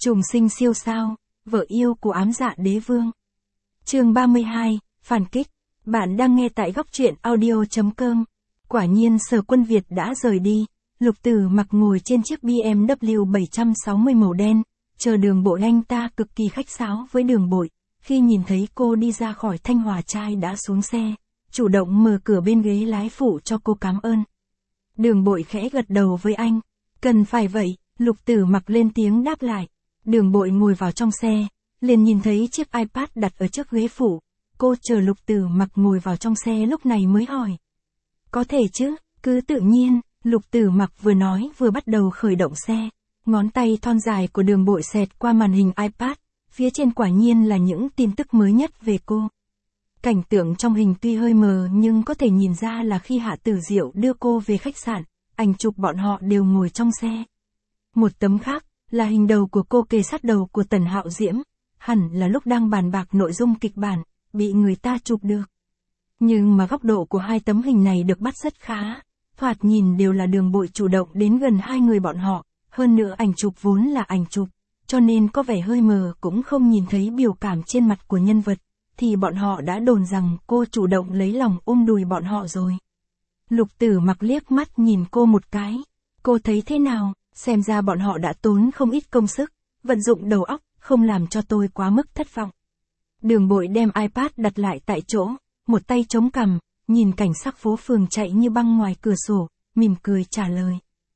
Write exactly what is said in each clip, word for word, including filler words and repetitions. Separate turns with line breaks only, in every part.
Trùng sinh siêu sao, vợ yêu của ám dạ đế vương. Chương ba mươi hai, phản kích. Bạn đang nghe tại góc truyện audio chấm com. Quả nhiên Sở Quân Việt đã rời đi, Lục Tử Mặc ngồi trên chiếc bê em vê bảy sáu không màu đen, chờ Đường Bội. Anh ta cực kỳ khách sáo với Đường Bội, khi nhìn thấy cô đi ra khỏi Thanh Hòa trai đã xuống xe, chủ động mở cửa bên ghế lái phụ cho cô cảm ơn. Đường Bội khẽ gật đầu với anh, cần phải vậy, Lục Tử Mặc lên tiếng đáp lại. Đường Bội ngồi vào trong xe, liền nhìn thấy chiếc iPad đặt ở trước ghế phụ. Cô chờ Lục Tử Mặc ngồi vào trong xe lúc này mới hỏi. Có thể chứ, cứ tự nhiên, Lục Tử Mặc vừa nói vừa bắt đầu khởi động xe. Ngón tay thon dài của Đường Bội xẹt qua màn hình iPad, phía trên quả nhiên là những tin tức mới nhất về cô. Cảnh tượng trong hình tuy hơi mờ nhưng có thể nhìn ra là khi Hạ Tử Diệu đưa cô về khách sạn, ảnh chụp bọn họ đều ngồi trong xe. Một tấm khác, là hình đầu của cô kề sát đầu của Tần Hạo Diễm, hẳn là lúc đang bàn bạc nội dung kịch bản, bị người ta chụp được. Nhưng mà góc độ của hai tấm hình này được bắt rất khá, thoạt nhìn đều là Đường Bội chủ động đến gần hai người bọn họ, hơn nữa ảnh chụp vốn là ảnh chụp, cho nên có vẻ hơi mờ cũng không nhìn thấy biểu cảm trên mặt của nhân vật, thì bọn họ đã đồn rằng cô chủ động lấy lòng ôm đùi bọn họ rồi. Lục Tử Mặc liếc mắt nhìn cô một cái, cô thấy thế nào? Xem ra bọn họ đã tốn không ít công sức, vận dụng đầu óc, không làm cho tôi quá mức thất vọng. Đường Bội đem iPad đặt lại tại chỗ, một tay chống cằm, nhìn cảnh sắc phố phường chạy như băng ngoài cửa sổ, mỉm cười trả lời.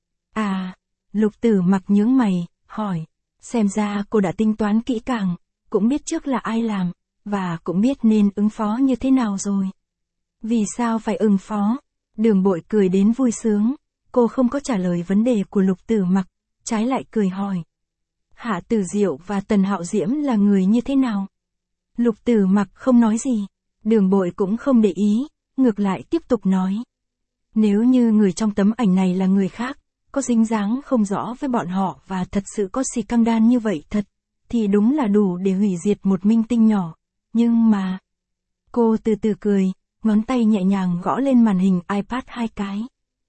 À, Lục Tử Mặc nhướng mày, hỏi, xem ra cô đã tính toán kỹ càng, cũng biết trước là ai làm, và cũng biết nên ứng phó như thế nào rồi. Vì sao phải ứng phó? Đường Bội cười đến vui sướng. Cô không có trả lời vấn đề của Lục Tử Mặc, trái lại cười hỏi. Hạ Tử Diệu và Tần Hạo Diễm là người như thế nào? Lục Tử Mặc không nói gì, Đường Bội cũng không để ý, ngược lại tiếp tục nói. Nếu như người trong tấm ảnh này là người khác, có dính dáng không rõ với bọn họ và thật sự có xì căng đan như vậy thật, thì đúng là đủ để hủy diệt một minh tinh nhỏ. Nhưng mà... Cô từ từ cười, ngón tay nhẹ nhàng gõ lên màn hình iPad hai cái.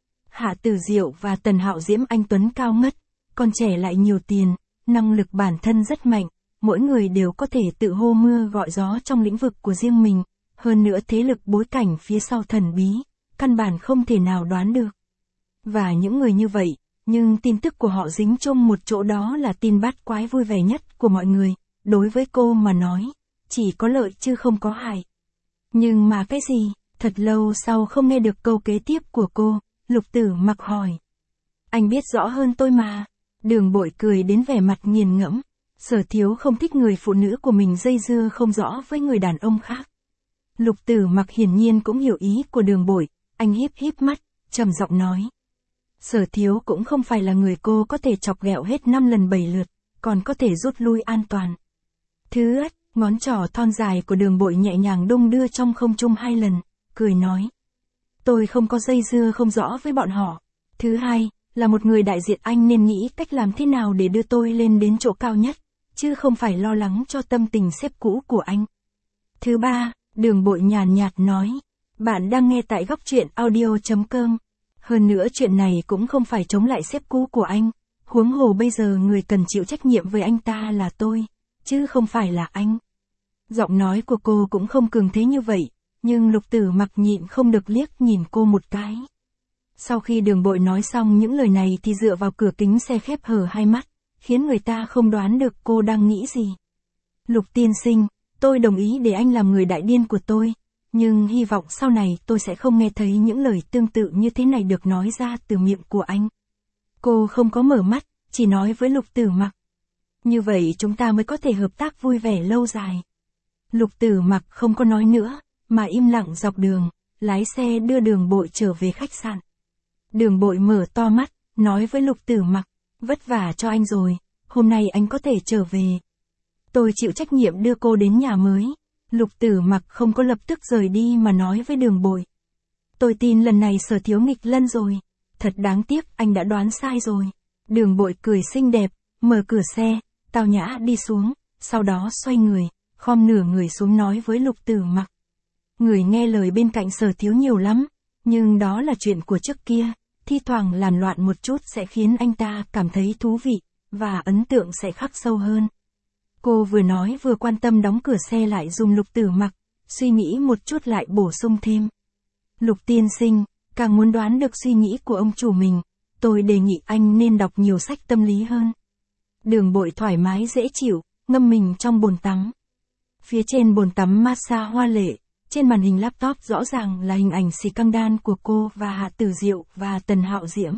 Hạ Tử Diệu và Tần Hạo Diễm anh tuấn cao ngất, còn trẻ lại nhiều tiền, năng lực bản thân rất mạnh, mỗi người đều có thể tự hô mưa gọi gió trong lĩnh vực của riêng mình, hơn nữa thế lực bối cảnh phía sau thần bí, căn bản không thể nào đoán được. Và những người như vậy, nhưng tin tức của họ dính chung một chỗ, đó là tin bát quái vui vẻ nhất của mọi người, đối với cô mà nói, chỉ có lợi chứ không có hại. Nhưng mà cái gì? Thật lâu sau không nghe được câu kế tiếp của cô. Lục Tử Mặc hỏi. Anh biết rõ hơn tôi mà. Đường Bội cười đến vẻ mặt nghiền ngẫm. Sở Thiếu không thích người phụ nữ của mình dây dưa không rõ với người đàn ông khác. Lục Tử Mặc hiển nhiên cũng hiểu ý của Đường Bội, anh híp híp mắt, trầm giọng nói. Sở Thiếu cũng không phải là người cô có thể chọc ghẹo hết năm lần bảy lượt, còn có thể rút lui an toàn. Thứ ất, ngón trỏ thon dài của Đường Bội nhẹ nhàng đung đưa trong không trung hai lần, cười nói. Tôi không có dây dưa không rõ với bọn họ. Thứ hai, là một người đại diện anh nên nghĩ cách làm thế nào để đưa tôi lên đến chỗ cao nhất, chứ không phải lo lắng cho tâm tình sếp cũ của anh. Thứ ba, Đường Bội nhàn nhạt nói, bạn đang nghe tại góc truyện audio chấm com. Hơn nữa chuyện này cũng không phải chống lại sếp cũ của anh, huống hồ bây giờ người cần chịu trách nhiệm với anh ta là tôi, chứ không phải là anh. Giọng nói của cô cũng không cường thế như vậy. Nhưng Lục Tử Mặc nhịn không được liếc nhìn cô một cái. Sau khi Đường Bội nói xong những lời này thì dựa vào cửa kính xe khép hờ hai mắt, khiến người ta không đoán được cô đang nghĩ gì. Lục tiên sinh, tôi đồng ý để anh làm người đại điên của tôi, nhưng hy vọng sau này tôi sẽ không nghe thấy những lời tương tự như thế này được nói ra từ miệng của anh. Cô không có mở mắt, chỉ nói với Lục Tử Mặc. Như vậy chúng ta mới có thể hợp tác vui vẻ lâu dài. Lục Tử Mặc không có nói nữa, mà im lặng dọc đường, lái xe đưa Đường Bội trở về khách sạn. Đường Bội mở to mắt, nói với Lục Tử Mặc, vất vả cho anh rồi, hôm nay anh có thể trở về. Tôi chịu trách nhiệm đưa cô đến nhà mới. Lục Tử Mặc không có lập tức rời đi mà nói với Đường Bội. Tôi tin lần này Sở Thiếu nghịch lân rồi, thật đáng tiếc anh đã đoán sai rồi. Đường Bội cười xinh đẹp, mở cửa xe, tao nhã đi xuống, sau đó xoay người, khom nửa người xuống nói với Lục Tử Mặc. Người nghe lời bên cạnh Sở Thiếu nhiều lắm, nhưng đó là chuyện của trước kia, thi thoảng làm loạn một chút sẽ khiến anh ta cảm thấy thú vị, và ấn tượng sẽ khắc sâu hơn. Cô vừa nói vừa quan tâm đóng cửa xe lại dùm Lục Tử Mặc, suy nghĩ một chút lại bổ sung thêm. Lục tiên sinh, càng muốn đoán được suy nghĩ của ông chủ mình, tôi đề nghị anh nên đọc nhiều sách tâm lý hơn. Đường Bội thoải mái dễ chịu, ngâm mình trong bồn tắm. Phía trên bồn tắm massage hoa lệ, trên màn hình laptop rõ ràng là hình ảnh xì căng đan của cô và Hạ Tử Diệu và Tần Hạo Diễm.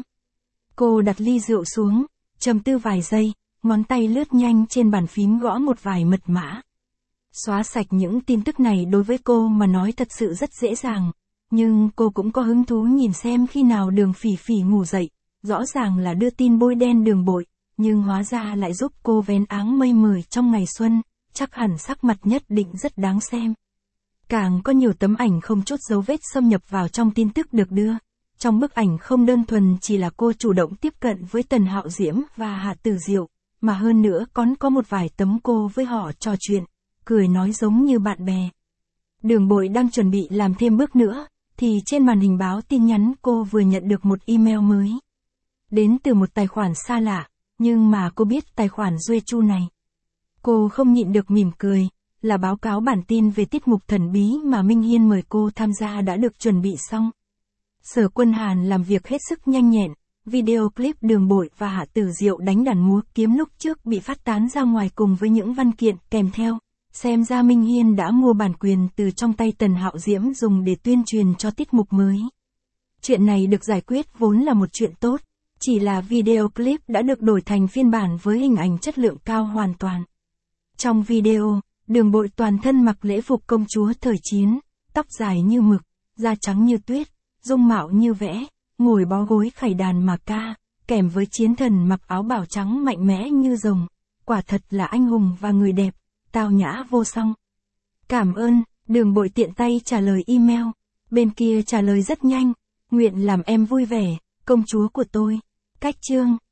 Cô đặt ly rượu xuống, trầm tư vài giây, ngón tay lướt nhanh trên bàn phím gõ một vài mật mã. Xóa sạch những tin tức này đối với cô mà nói thật sự rất dễ dàng, nhưng cô cũng có hứng thú nhìn xem khi nào Đường Phỉ Phỉ ngủ dậy, rõ ràng là đưa tin bôi đen Đường Bội, nhưng hóa ra lại giúp cô vén áng mây mười trong ngày xuân, chắc hẳn sắc mặt nhất định rất đáng xem. Càng có nhiều tấm ảnh không chút dấu vết xâm nhập vào trong tin tức được đưa. Trong bức ảnh không đơn thuần chỉ là cô chủ động tiếp cận với Tần Hạo Diễm và Hạ Tử Diệu, mà hơn nữa còn có một vài tấm cô với họ trò chuyện, cười nói giống như bạn bè. Đường Bội đang chuẩn bị làm thêm bước nữa, thì trên màn hình báo tin nhắn cô vừa nhận được một email mới. Đến từ một tài khoản xa lạ, nhưng mà cô biết tài khoản Duê Chu này. Cô không nhịn được mỉm cười, là báo cáo bản tin về tiết mục thần bí mà Minh Hiên mời cô tham gia đã được chuẩn bị xong. Sở Quân Hàn làm việc hết sức nhanh nhẹn, video clip Đường Bội và Hạ Tử Diệu đánh đàn múa kiếm lúc trước bị phát tán ra ngoài cùng với những văn kiện kèm theo. Xem ra Minh Hiên đã mua bản quyền từ trong tay Tần Hạo Diễm dùng để tuyên truyền cho tiết mục mới. Chuyện này được giải quyết vốn là một chuyện tốt, chỉ là video clip đã được đổi thành phiên bản với hình ảnh chất lượng cao hoàn toàn. Trong video, Đường Bội toàn thân mặc lễ phục công chúa thời chiến, tóc dài như mực, da trắng như tuyết, dung mạo như vẽ, ngồi bó gối khải đàn mà ca, kèm với chiến thần mặc áo bào trắng mạnh mẽ như rồng, quả thật là anh hùng và người đẹp, tao nhã vô song. Cảm ơn, Đường Bội tiện tay trả lời email, bên kia trả lời rất nhanh, nguyện làm em vui vẻ, công chúa của tôi. Cách chương